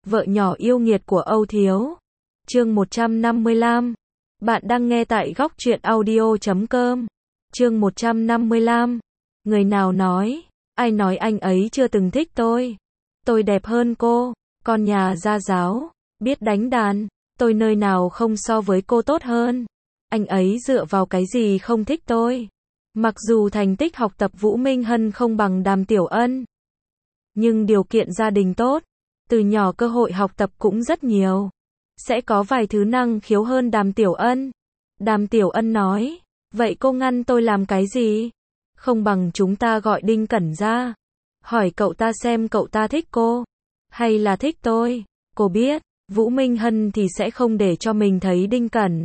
Vợ nhỏ yêu nghiệt của Âu Thiếu. Chương 155. Bạn đang nghe tại góc truyện audio.com. Chương 155. Người nào nói? Ai nói anh ấy chưa từng thích tôi? Tôi đẹp hơn cô, con nhà gia giáo, biết đánh đàn, tôi nơi nào không so với cô tốt hơn. Anh ấy dựa vào cái gì không thích tôi? Mặc dù thành tích học tập Vũ Minh Hân không bằng Đàm Tiểu Ân, nhưng điều kiện gia đình tốt, từ nhỏ cơ hội học tập cũng rất nhiều. Sẽ có vài thứ năng khiếu hơn Đàm Tiểu Ân. Đàm Tiểu Ân nói, vậy cô ngăn tôi làm cái gì? Không bằng chúng ta gọi Đinh Cẩn ra. Hỏi cậu ta xem cậu ta thích cô, hay là thích tôi. Cô biết, Vũ Minh Hân thì sẽ không để cho mình thấy Đinh Cẩn.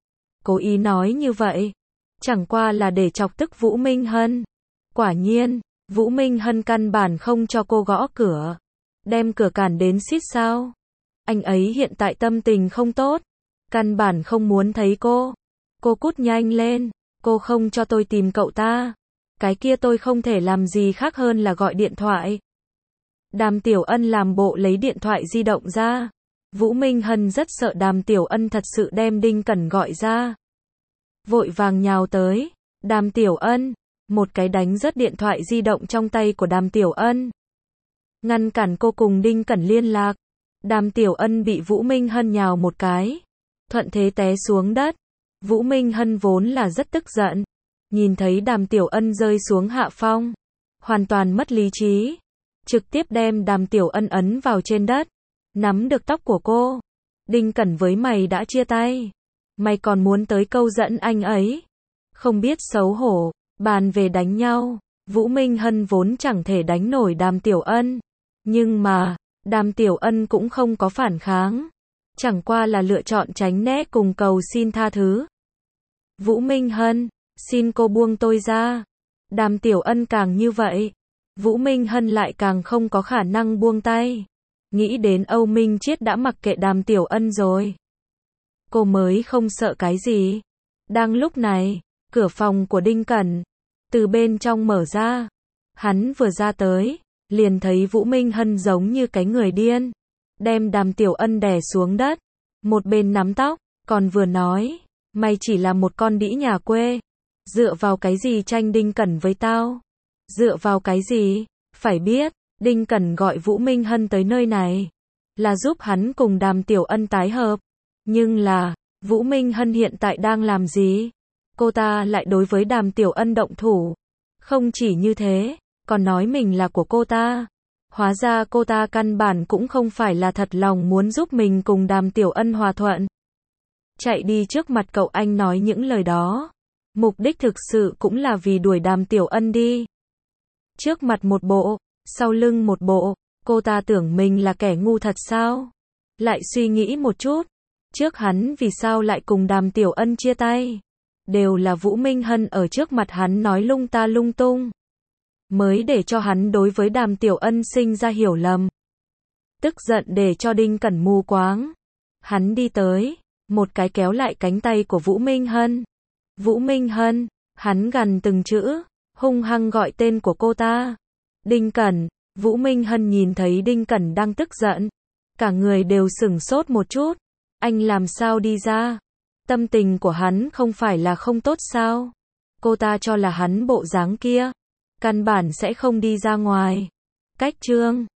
Cố ý nói như vậy, chẳng qua là để chọc tức Vũ Minh Hân. Quả nhiên, Vũ Minh Hân căn bản không cho cô gõ cửa. Đem cửa cản đến xít sao. Anh ấy hiện tại tâm tình không tốt, căn bản không muốn thấy cô. Cô cút nhanh lên, cô không cho tôi tìm cậu ta. Cái kia tôi không thể làm gì khác hơn là gọi điện thoại. Đàm Tiểu Ân làm bộ lấy điện thoại di động ra. Vũ Minh Hân rất sợ Đàm Tiểu Ân thật sự đem Đinh Cẩn gọi ra. Vội vàng nhào tới. Đàm Tiểu Ân, một cái đánh rớt điện thoại di động trong tay của Đàm Tiểu Ân. Ngăn cản cô cùng Đinh Cẩn liên lạc. Đàm Tiểu Ân bị Vũ Minh Hân nhào một cái, thuận thế té xuống đất. Vũ Minh Hân vốn là rất tức giận, nhìn thấy Đàm Tiểu Ân rơi xuống hạ phong, hoàn toàn mất lý trí, trực tiếp đem Đàm Tiểu Ân ấn vào trên đất, nắm được tóc của cô. Đinh Cẩn với mày đã chia tay, mày còn muốn tới câu dẫn anh ấy? Không biết xấu hổ, bàn về đánh nhau. Vũ Minh Hân vốn chẳng thể đánh nổi Đàm Tiểu Ân, nhưng mà Đàm Tiểu Ân cũng không có phản kháng, chẳng qua là lựa chọn tránh né cùng cầu xin tha thứ. Vũ Minh Hân, xin cô buông tôi ra. Đàm Tiểu Ân càng như vậy, Vũ Minh Hân lại càng không có khả năng buông tay. Nghĩ đến Âu Minh Chiết đã mặc kệ Đàm Tiểu Ân rồi, cô mới không sợ cái gì. Đang lúc này, cửa phòng của Đinh Cẩn từ bên trong mở ra. Hắn vừa ra tới, liền thấy Vũ Minh Hân giống như cái người điên, đem Đàm Tiểu Ân đè xuống đất, một bên nắm tóc, còn vừa nói, mày chỉ là một con đĩ nhà quê, dựa vào cái gì tranh Đinh Cẩn với tao? Dựa vào cái gì? Phải biết, Đinh Cẩn gọi Vũ Minh Hân tới nơi này, là giúp hắn cùng Đàm Tiểu Ân tái hợp. Nhưng là, Vũ Minh Hân hiện tại đang làm gì? Cô ta lại đối với Đàm Tiểu Ân động thủ. Không chỉ như thế, còn nói mình là của cô ta. Hóa ra cô ta căn bản cũng không phải là thật lòng muốn giúp mình cùng Đàm Tiểu Ân hòa thuận. Chạy đi trước mặt cậu anh nói những lời đó, mục đích thực sự cũng là vì đuổi Đàm Tiểu Ân đi. Trước mặt một bộ, sau lưng một bộ, cô ta tưởng mình là kẻ ngu thật sao? Lại suy nghĩ một chút, trước hắn vì sao lại cùng Đàm Tiểu Ân chia tay? Đều là Vũ Minh Hân ở trước mặt hắn nói lung ta lung tung, mới để cho hắn đối với Đàm Tiểu Ân sinh ra hiểu lầm. Tức giận để cho Đinh Cẩn mù quáng. Hắn đi tới, một cái kéo lại cánh tay của Vũ Minh Hân. Vũ Minh Hân, hắn gằn từng chữ, hung hăng gọi tên của cô ta. Đinh Cẩn. Vũ Minh Hân nhìn thấy Đinh Cẩn đang tức giận, cả người đều sửng sốt một chút. Anh làm sao đi ra? Tâm tình của hắn không phải là không tốt sao? Cô ta cho là hắn bộ dáng kia, căn bản sẽ không đi ra ngoài. Cách chương